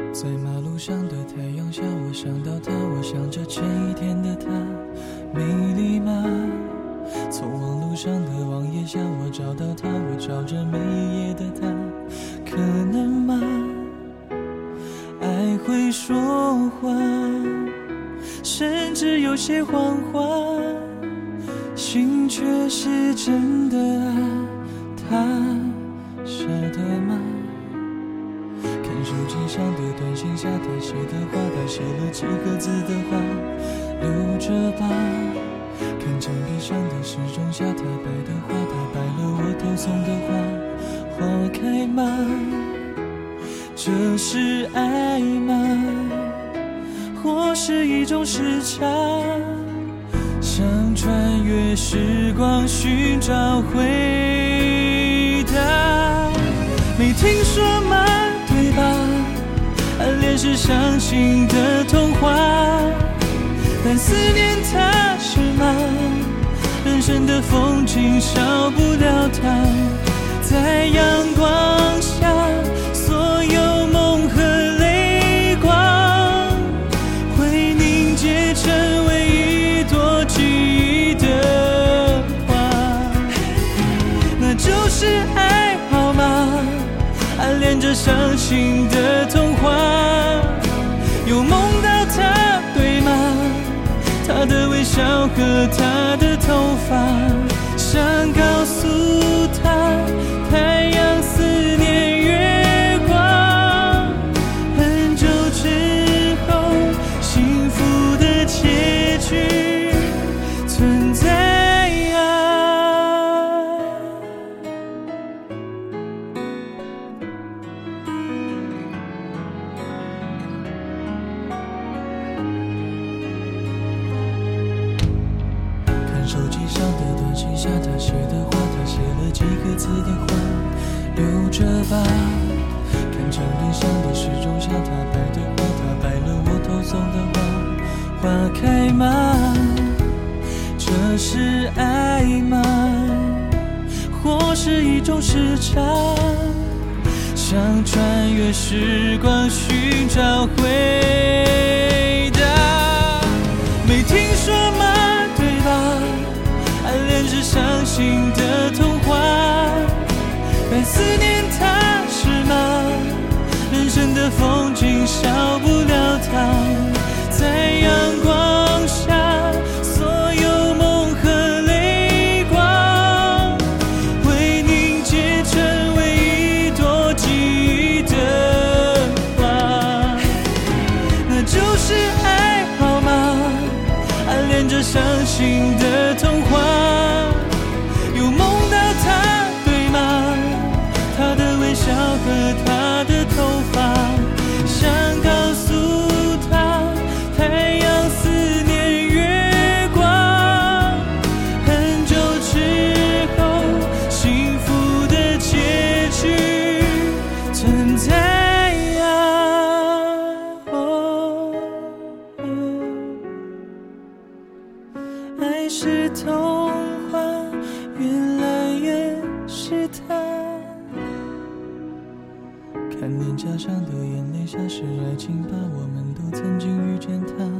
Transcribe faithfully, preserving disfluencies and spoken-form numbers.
在马路上的太阳下，我想到她，我想着前一天的她，美丽吗？从网路上的网页下，我找到她，我找着每一页的她，可能吗？爱会说话，甚至有些谎话，心却是真的啊，她晓得吗？看手机上的短信下，他写的话，他写了几个字的话，留着吧。看墙壁上的时钟下，他摆的花，他摆了我偷送的花，花开吗？这是爱吗？或是一种时差，想穿越时光寻找回答。没听说吗？对吧？暗恋是伤心的童话，但思念它是吗？人生的风景少不了它，在阳光下，所有梦和泪光会凝结成为一朵记忆的花，那就是爱好吗？暗恋着伤心的童话，有梦到他，对吗？他的微笑和他的头发，想告诉他，太阳思念月光，很久之后，幸福的结局存在啊。手机上的短信下，他写的话，他写了几个字的话，留着吧。看墙壁上的时钟下，他摆的花，他摆了我偷送的花，花开吗？这是爱吗？或是一种时差，想穿越时光寻找回答。没听说吗？对吧？暗恋是伤心的童话，但思念它是吗？人生的风景少不了它，在阳光下，所有梦和泪光会凝结成为一朵记忆的花，那就是爱好吗？暗恋着伤心的童话，有梦到他，对吗？他的微笑和他的头发，想告诉他，太阳思念月光，很久之后，幸福的结局存在啊。哦爱是童话，越来越是他。看脸颊上的眼泪，像是爱情吧，我们都曾经遇见他。